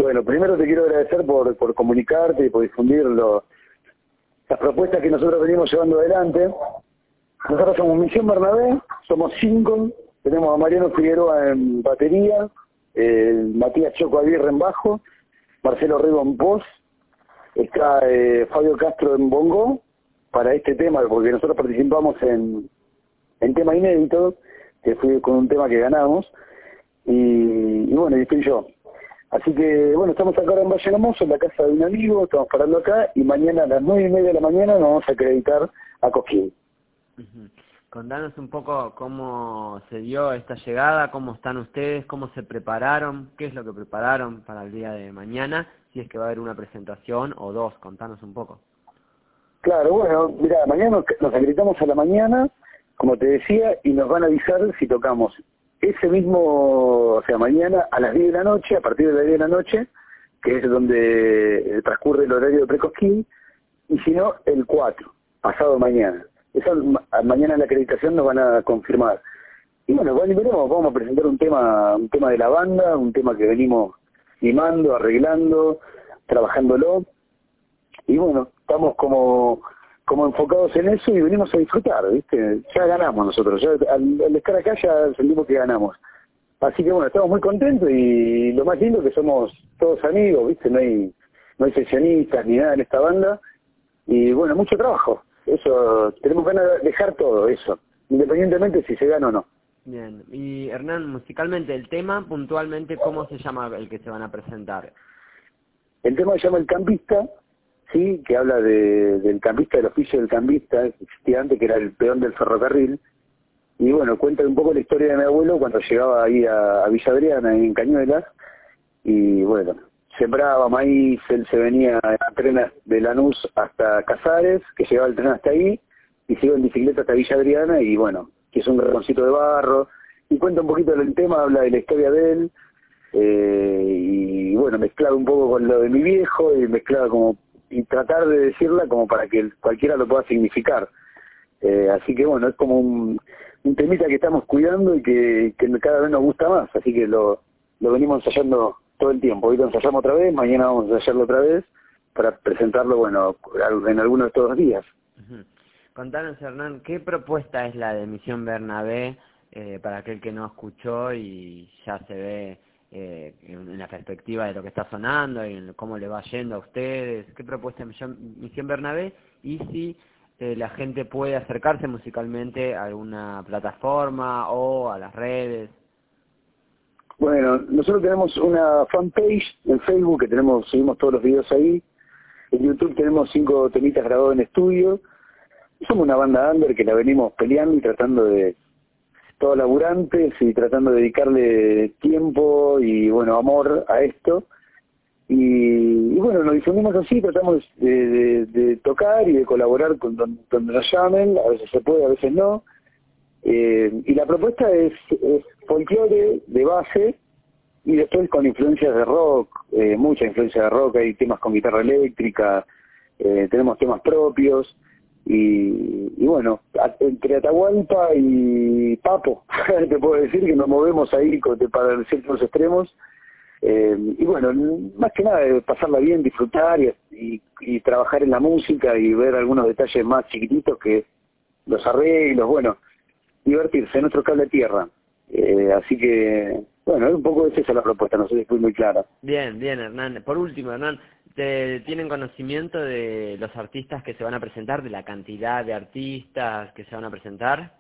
Bueno, primero te quiero agradecer por comunicarte y por difundir las propuestas que nosotros venimos llevando adelante. Nosotros somos Misión Bernabé, somos 5, tenemos a Mariano Figueroa en batería, Matías Choco Aguirre en bajo, Marcelo Rego en voz, está Fabio Castro en bongo para este tema, porque nosotros participamos en tema inédito, que fue con un tema que ganamos, y bueno, y estoy yo. Así que, bueno, estamos acá ahora en Valle Hermoso, en la casa de un amigo, estamos parando acá, y mañana a las 9:30 de la mañana nos vamos a acreditar a Cosquín. Contanos un poco cómo se dio esta llegada, cómo están ustedes, cómo se prepararon, qué es lo que prepararon para el día de mañana, si es que va a haber una presentación o dos, contanos un poco. Claro, bueno, mira, mañana nos acreditamos a la mañana, como te decía, y nos van a avisar si tocamos ese mismo, o sea, mañana a las 10 de la noche, a partir de las 10 de la noche, que es donde transcurre el horario de Precosquín, y si no, el 4, pasado mañana. Eso mañana en la acreditación nos van a confirmar. Y bueno, veremos, vamos a presentar un tema de la banda, un tema que venimos limando, arreglando, trabajándolo. Y bueno, estamos como enfocados en eso y venimos a disfrutar, ¿viste? Ya ganamos nosotros, ya al estar acá ya sentimos que ganamos. Así que bueno, estamos muy contentos y lo más lindo es que somos todos amigos, ¿viste? No hay sesionistas ni nada en esta banda. Y bueno, mucho trabajo. Eso, tenemos ganas de dejar todo eso, independientemente si se gana o no. Bien, y Hernán, musicalmente, el tema, puntualmente, ¿cómo se llama el que se van a presentar? El tema se llama El Campista, sí, que habla del campista, del oficio del campista, que existía antes, que era el peón del ferrocarril. Y bueno, cuenta un poco la historia de mi abuelo cuando llegaba ahí a Villa Adriana, en Cañuelas, y bueno, sembraba maíz, él se venía en tren de Lanús hasta Casares, que llegaba el tren hasta ahí, y se iba en bicicleta hasta Villa Adriana, y bueno, que es un garroncito de barro, y cuenta un poquito del tema, habla de la historia de él, y bueno, mezclado un poco con lo de mi viejo, y mezclado y tratar de decirla como para que cualquiera lo pueda significar. Así que bueno, es como un temita que estamos cuidando y que cada vez nos gusta más, así que lo venimos ensayando todo el tiempo. Hoy lo ensayamos otra vez, mañana vamos a ensayarlo otra vez para presentarlo, bueno, en alguno de estos 2 días. Contanos, Hernán, ¿qué propuesta es la de Misión Bernabé para aquel que no escuchó y ya se ve en la perspectiva de lo que está sonando y en cómo le va yendo a ustedes? ¿Qué propuesta es Misión Bernabé? Y si la gente puede acercarse musicalmente a alguna plataforma o a las redes. Bueno, nosotros tenemos una fanpage en Facebook que subimos todos los videos ahí. En YouTube tenemos 5 temitas grabados en estudio. Somos una banda under que la venimos peleando y tratando de, todos laburantes y tratando de dedicarle tiempo y bueno, amor a esto. Y bueno, nos difundimos así, tratamos de tocar y de colaborar con donde nos llamen, a veces se puede, a veces no. Y la propuesta es folclore de base y después con influencias de rock, mucha influencia de rock, hay temas con guitarra eléctrica, tenemos temas propios y bueno, entre Atahualpa y Papo, te puedo decir que nos movemos ahí para ciertos extremos. Y bueno, más que nada pasarla bien, disfrutar y trabajar en la música y ver algunos detalles más chiquititos que los arreglos, bueno, divertirse en nuestro cable a tierra. Así que, bueno, un poco esa es la propuesta, no sé si fue muy clara. Bien, bien, Hernán. Por último, Hernán, ¿tienen conocimiento de los artistas que se van a presentar, de la cantidad de artistas que se van a presentar?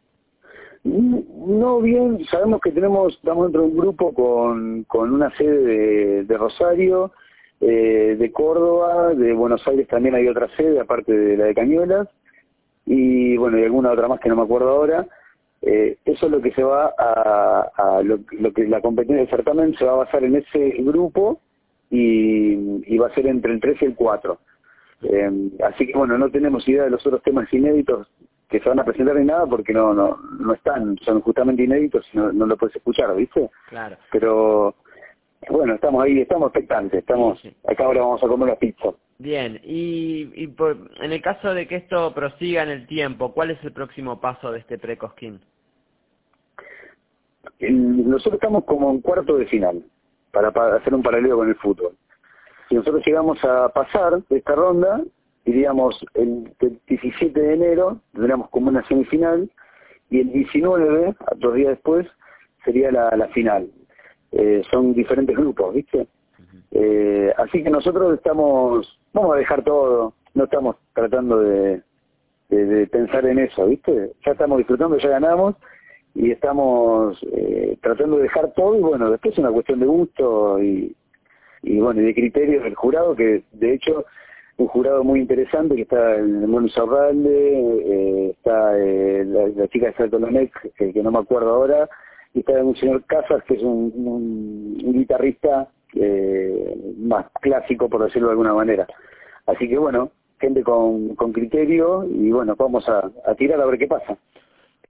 No bien, sabemos que estamos dentro de un grupo con una sede de Rosario, de Córdoba, de Buenos Aires también hay otra sede, aparte de la de Cañuelas, y bueno, y alguna otra más que no me acuerdo ahora. Eso es lo que se va lo que la competencia del certamen se va a basar en ese grupo y va a ser entre el 3 y el 4. Así que bueno, no tenemos idea de los otros temas inéditos que se van a presentar ni nada porque no están, son justamente inéditos y no lo puedes escuchar, ¿viste? Claro. Pero bueno, estamos ahí, estamos expectantes, sí. Acá ahora vamos a comer la pizza. Bien, en el caso de que esto prosiga en el tiempo, ¿cuál es el próximo paso de este Precosquín? Nosotros estamos como en cuarto de final. para hacer un paralelo con el fútbol. Si nosotros llegamos a pasar de esta ronda, diríamos el 17 de enero tendríamos como una semifinal, y el 19, 2 días después, sería la final. Son diferentes grupos, ¿viste? Así que nosotros vamos a dejar todo, no estamos tratando de pensar en eso, ¿viste? Ya estamos disfrutando, ya ganamos, y estamos tratando de dejar todo, y bueno, después es una cuestión de gusto y bueno, y de criterios del jurado, que de hecho un jurado muy interesante, que está el Mono Zarralde, está la chica de Salto Lonec, que no me acuerdo ahora, y está un señor Casas, que es un guitarrista más clásico, por decirlo de alguna manera. Así que bueno, gente con criterio, y bueno, vamos a tirar a ver qué pasa.